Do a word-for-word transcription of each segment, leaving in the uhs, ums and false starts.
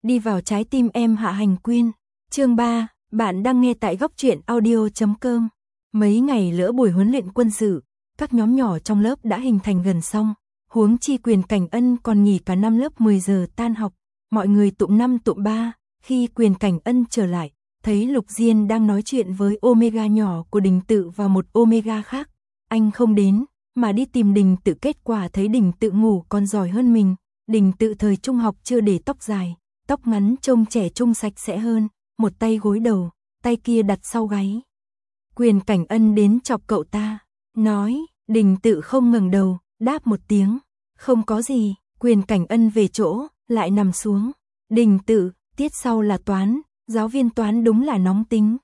đi vào trái tim em. Hạ Hành Quyên. Chương ba, bạn đang nghe tại góc truyện audio chấm com. Mấy ngày lỡ buổi huấn luyện quân sự, các nhóm nhỏ trong lớp đã hình thành gần xong, huống chi Quyền Cảnh Ân còn nghỉ cả năm lớp mười giờ tan học, mọi người tụm năm tụm ba, khi Quyền Cảnh Ân trở lại, thấy Lục Diên đang nói chuyện với Omega nhỏ của Đình Tự và một Omega khác, anh không đến, mà đi tìm Đình Tự, kết quả thấy Đình Tự ngủ còn giỏi hơn mình. Đình Tự thời trung học chưa để tóc dài, tóc ngắn trông trẻ trung sạch sẽ hơn, một tay gối đầu, tay kia đặt sau gáy. Quyền Cảnh Ân đến chọc cậu ta, nói. Đình Tự không ngẩng đầu, đáp một tiếng, không có gì. Quyền Cảnh Ân về chỗ, lại nằm xuống. Đình Tự, tiết sau là toán, giáo viên toán đúng là nóng tính.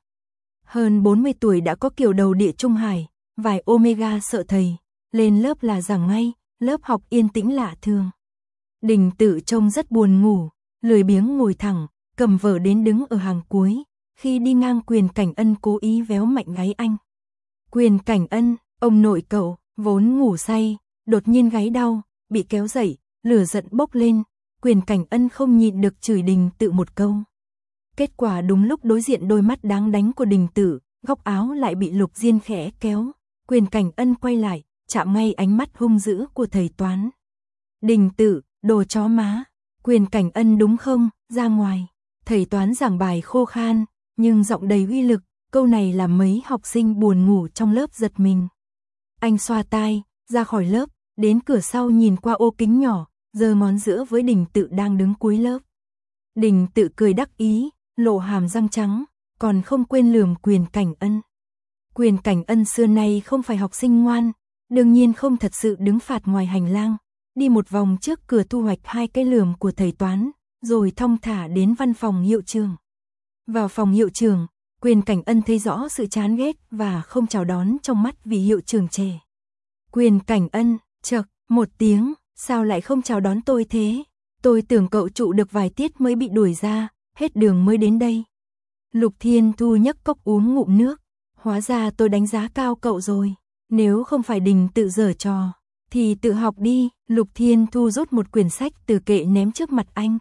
Hơn bốn mươi tuổi đã có kiểu đầu địa trung hải, vài Omega sợ thầy, lên lớp là giảng ngay, lớp học yên tĩnh lạ thường. Đình Tự trông rất buồn ngủ, lười biếng ngồi thẳng, cầm vở đến đứng ở hàng cuối, khi đi ngang Quyền Cảnh Ân cố ý véo mạnh gáy anh. Quyền Cảnh Ân, ông nội cậu, vốn ngủ say, đột nhiên gáy đau, bị kéo dậy, lửa giận bốc lên, Quyền Cảnh Ân không nhịn được chửi Đình Tự một câu. Kết quả đúng lúc đối diện đôi mắt đáng đánh của Đình Tự, góc áo lại bị Lục Diên khẽ kéo, Quyền Cảnh Ân quay lại, chạm ngay ánh mắt hung dữ của thầy toán. Đình Tự, đồ chó má, Quyền Cảnh Ân đúng không, ra ngoài. Thầy toán giảng bài khô khan, nhưng giọng đầy uy lực, câu này làm mấy học sinh buồn ngủ trong lớp giật mình. Anh xoa tai, ra khỏi lớp, đến cửa sau nhìn qua ô kính nhỏ, giơ ngón giữa với Đình Tự đang đứng cuối lớp. Đình Tự cười đắc ý, lộ hàm răng trắng, còn không quên lườm Quyền Cảnh Ân. Quyền Cảnh Ân xưa nay không phải học sinh ngoan, đương nhiên không thật sự đứng phạt ngoài hành lang, đi một vòng trước cửa thu hoạch hai cái lườm của thầy toán, rồi thong thả đến văn phòng hiệu trưởng. Vào phòng hiệu trưởng, Quyền Cảnh Ân thấy rõ sự chán ghét và không chào đón trong mắt vị hiệu trưởng trẻ. Quyền Cảnh Ân, chậc, một tiếng, sao lại không chào đón tôi thế? Tôi tưởng cậu trụ được vài tiết mới bị đuổi ra, hết đường mới đến đây. Lục Thiên Thu nhấc cốc uống ngụm nước, hóa ra tôi đánh giá cao cậu rồi, nếu không phải Đình Tự giở trò, thì tự học đi. Lục Thiên Thu rút một quyển sách từ kệ ném trước mặt anh.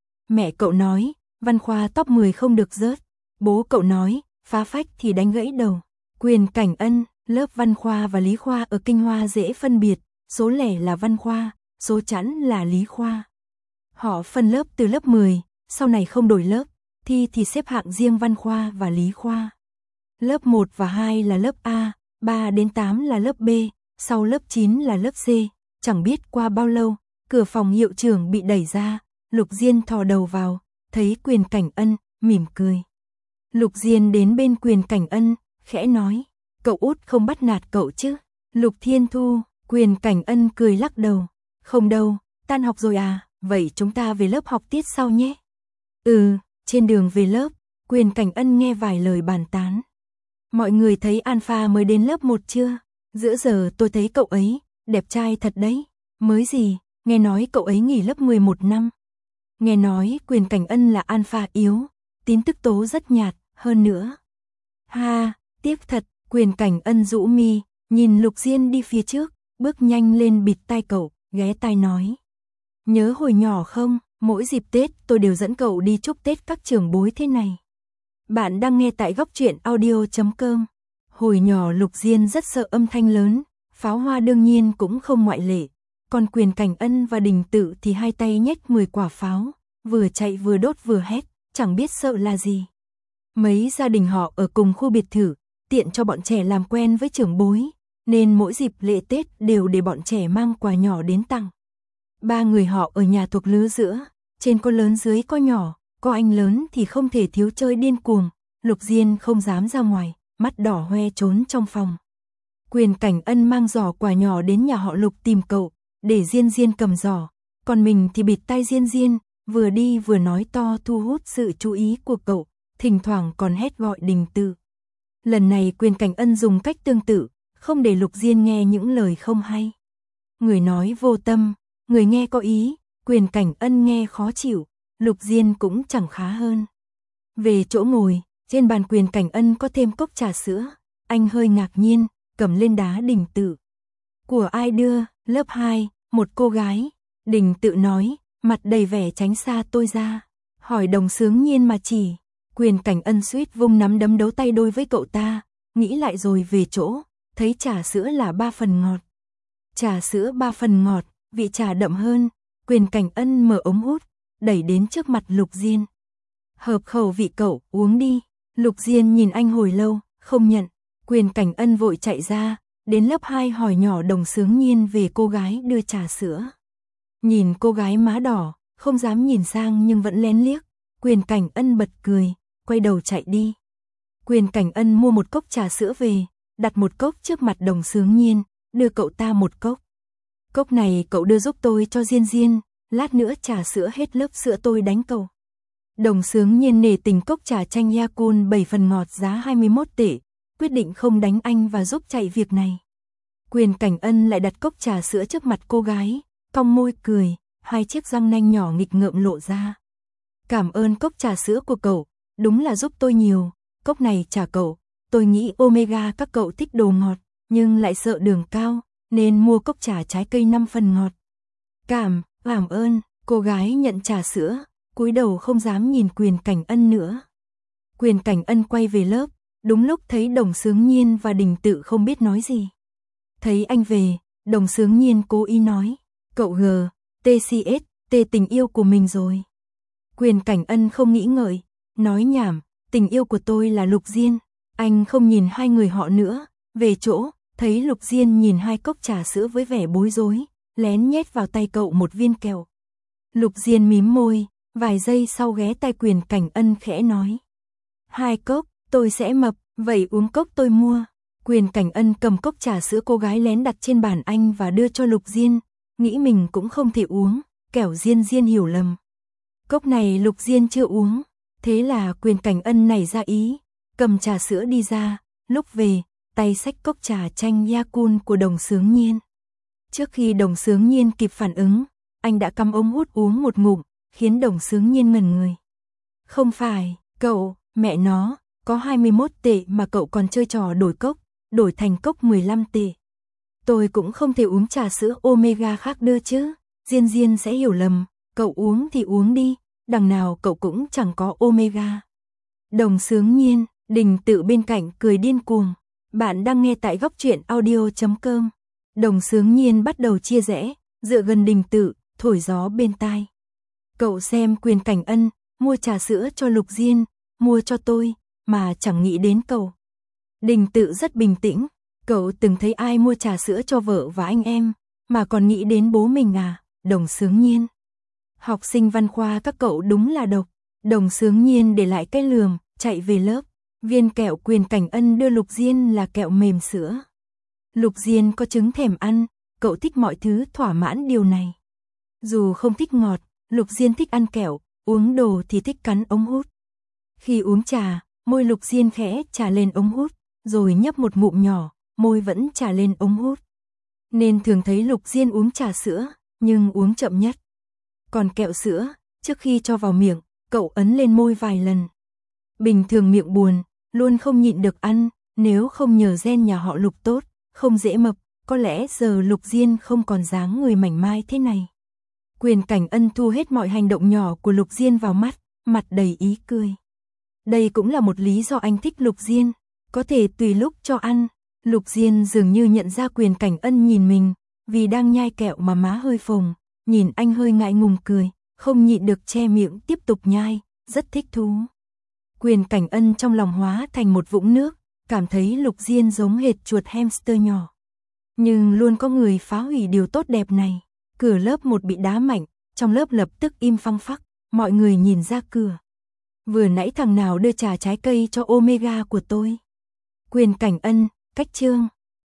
Mẹ cậu nói, văn khoa top mười không được rớt. Bố cậu nói, phá phách thì đánh gãy đầu. Quyền Cảnh Ân, lớp văn khoa và lý khoa ở Kinh Hoa dễ phân biệt, số lẻ là văn khoa, số chẵn là lý khoa. Họ phân lớp từ lớp mười, sau này không đổi lớp, thi thì xếp hạng riêng văn khoa và lý khoa. Lớp một và hai là lớp A, ba đến tám là lớp B, sau lớp chín là lớp C. Chẳng biết qua bao lâu, cửa phòng hiệu trưởng bị đẩy ra, Lục Diên thò đầu vào, thấy Quyền Cảnh Ân, mỉm cười. Lục Diên đến bên Quyền Cảnh Ân, khẽ nói, cậu út không bắt nạt cậu chứ? Lục Thiên Thu, Quyền Cảnh Ân cười lắc đầu, không đâu, tan học rồi à, vậy chúng ta về lớp học tiết sau nhé. Ừ, trên đường về lớp, Quyền Cảnh Ân nghe vài lời bàn tán. Mọi người thấy Alpha mới đến lớp một chưa? Giữa giờ tôi thấy cậu ấy, đẹp trai thật đấy. Mới gì, nghe nói cậu ấy nghỉ lớp mười một năm. Nghe nói Quyền Cảnh Ân là Alpha yếu, tín tức tố rất nhạt, hơn nữa. Ha, tiếc thật, Quyền Cảnh Ân rũ mi, nhìn Lục Diên đi phía trước, bước nhanh lên bịt tai cậu, ghé tai nói. Nhớ hồi nhỏ không, mỗi dịp Tết tôi đều dẫn cậu đi chúc Tết các trưởng bối thế này. Bạn đang nghe tại góc truyện audio chấm com. Hồi nhỏ Lục Diên rất sợ âm thanh lớn, pháo hoa đương nhiên cũng không ngoại lệ. Còn Quyền Cảnh Ân và Đình Tự thì hai tay nhếch mười quả pháo, vừa chạy vừa đốt vừa hét, chẳng biết sợ là gì. Mấy gia đình họ ở cùng khu biệt thự, tiện cho bọn trẻ làm quen với trưởng bối, nên mỗi dịp lễ Tết đều để bọn trẻ mang quà nhỏ đến tặng. Ba người họ ở nhà thuộc lứa giữa, trên có lớn dưới có nhỏ, có anh lớn thì không thể thiếu chơi điên cuồng. Lục Diên không dám ra ngoài, mắt đỏ hoe trốn trong phòng. Quyền Cảnh Ân mang giỏ quà nhỏ đến nhà họ Lục tìm cậu, để Diên Diên cầm giỏ, còn mình thì bịt tai Diên Diên, vừa đi vừa nói to thu hút sự chú ý của cậu, thỉnh thoảng còn hét gọi Đình Tự. Lần này Quyền Cảnh Ân dùng cách tương tự, không để Lục Diên nghe những lời không hay. Người nói vô tâm, người nghe có ý, Quyền Cảnh Ân nghe khó chịu, Lục Diên cũng chẳng khá hơn. Về chỗ ngồi, trên bàn Quyền Cảnh Ân có thêm cốc trà sữa, anh hơi ngạc nhiên, cầm lên đá Đình Tự. Của ai đưa? Lớp hai, một cô gái. Đình Tự nói, mặt đầy vẻ tránh xa tôi ra. Hỏi Đồng Xướng Nhiên mà chỉ. Quyền Cảnh Ân suýt vung nắm đấm đấu tay đôi với cậu ta, nghĩ lại rồi về chỗ, thấy trà sữa là ba phần ngọt. Trà sữa ba phần ngọt, vị trà đậm hơn. Quyền Cảnh Ân mở ống hút, đẩy đến trước mặt Lục Diên. Hợp khẩu vị cậu, uống đi. Lục Diên nhìn anh hồi lâu, không nhận. Quyền Cảnh Ân vội chạy ra, đến lớp hai hỏi nhỏ Đồng Xướng Nhiên về cô gái đưa trà sữa. Nhìn cô gái má đỏ, không dám nhìn sang nhưng vẫn lén liếc. Quyền Cảnh Ân bật cười, quay đầu chạy đi. Quyền Cảnh Ân mua một cốc trà sữa về, đặt một cốc trước mặt Đồng Xướng Nhiên, đưa cậu ta một cốc. Cốc này cậu đưa giúp tôi cho Diên Diên, lát nữa trà sữa hết lớp sữa tôi đánh cậu. Đồng Xướng Nhiên nể tình cốc trà chanh Yakult bảy phần ngọt giá hai mươi mốt tệ, quyết định không đánh anh và giúp chạy việc này. Quyền Cảnh Ân lại đặt cốc trà sữa trước mặt cô gái, cong môi cười, hai chiếc răng nanh nhỏ nghịch ngợm lộ ra. Cảm ơn cốc trà sữa của cậu, đúng là giúp tôi nhiều, cốc này trả cậu, tôi nghĩ Omega các cậu thích đồ ngọt, nhưng lại sợ đường cao, nên mua cốc trà trái cây năm phần ngọt. Cảm, cảm ơn, cô gái nhận trà sữa, cúi đầu không dám nhìn Quyền Cảnh Ân nữa. Quyền Cảnh Ân quay về lớp, đúng lúc thấy Đồng Xướng Nhiên và Đình Tự không biết nói gì. Thấy anh về, Đồng Xướng Nhiên cố ý nói, cậu G, tê xê ét, tê tình yêu của mình rồi. Quyền Cảnh Ân không nghĩ ngợi, nói nhảm, tình yêu của tôi là Lục Diên. Anh không nhìn hai người họ nữa, về chỗ, thấy Lục Diên nhìn hai cốc trà sữa với vẻ bối rối, lén nhét vào tay cậu một viên kẹo. Lục Diên mím môi, vài giây sau ghé tai Quyền Cảnh Ân khẽ nói. Hai cốc, tôi sẽ mập, vậy uống cốc tôi mua. Quyền Cảnh Ân cầm cốc trà sữa cô gái lén đặt trên bàn anh và đưa cho Lục Diên, nghĩ mình cũng không thể uống, kẻo Diên Diên hiểu lầm. Cốc này Lục Diên chưa uống, thế là Quyền Cảnh Ân nảy ra ý, cầm trà sữa đi ra, lúc về, tay xách cốc trà chanh Yakult của Đồng Xướng Nhiên. Trước khi Đồng Xướng Nhiên kịp phản ứng, anh đã cắm ống hút uống một ngụm, khiến Đồng Xướng Nhiên ngẩn người. Không phải, cậu, mẹ nó, có hai mươi mốt tệ mà cậu còn chơi trò đổi cốc, đổi thành cốc mười lăm tệ. Tôi cũng không thể uống trà sữa Omega khác đưa chứ, Diên Diên sẽ hiểu lầm, cậu uống thì uống đi, đằng nào cậu cũng chẳng có Omega. Đồng Xướng Nhiên, Đình Tự bên cạnh cười điên cuồng. Bạn đang nghe tại góc truyện audio chấm com. Đồng Xướng Nhiên bắt đầu chia rẽ, dựa gần Đình Tự, thổi gió bên tai. Cậu xem Quyền Cảnh Ân, mua trà sữa cho Lục Diên, mua cho tôi, mà chẳng nghĩ đến cậu. Đình Tự rất bình tĩnh, cậu từng thấy ai mua trà sữa cho vợ và anh em, mà còn nghĩ đến bố mình à, Đồng Xướng Nhiên. Học sinh văn khoa các cậu đúng là độc. Đồng Xướng Nhiên để lại cái lườm, chạy về lớp. Viên kẹo Quyền Cảnh Ân đưa Lục Diên là kẹo mềm sữa. Lục Diên có chứng thèm ăn, cậu thích mọi thứ thỏa mãn điều này. Dù không thích ngọt, Lục Diên thích ăn kẹo, uống đồ thì thích cắn ống hút. Khi uống trà, môi Lục Diên khẽ trà lên ống hút, rồi nhấp một ngụm nhỏ, môi vẫn trà lên ống hút. Nên thường thấy Lục Diên uống trà sữa, nhưng uống chậm nhất. Còn kẹo sữa, trước khi cho vào miệng, cậu ấn lên môi vài lần. Bình thường miệng buồn, luôn không nhịn được ăn, nếu không nhờ gen nhà họ Lục tốt, không dễ mập, có lẽ giờ Lục Diên không còn dáng người mảnh mai thế này. Quyền Cảnh Ân thu hết mọi hành động nhỏ của Lục Diên vào mắt, mặt đầy ý cười. Đây cũng là một lý do anh thích Lục Diên, có thể tùy lúc cho ăn. Lục Diên dường như nhận ra Quyền Cảnh Ân nhìn mình, vì đang nhai kẹo mà má hơi phồng, nhìn anh hơi ngại ngùng cười, không nhịn được che miệng tiếp tục nhai, rất thích thú. Quyền Cảnh Ân trong lòng hóa thành một vũng nước, cảm thấy Lục Diên giống hệt chuột hamster nhỏ. Nhưng luôn có người phá hủy điều tốt đẹp này. Cửa lớp một bị đá mạnh, trong lớp lập tức im phăng phắc, mọi người nhìn ra cửa. Vừa nãy thằng nào đưa trà trái cây cho Omega của tôi? Quyền Cảnh Ân, cách chương.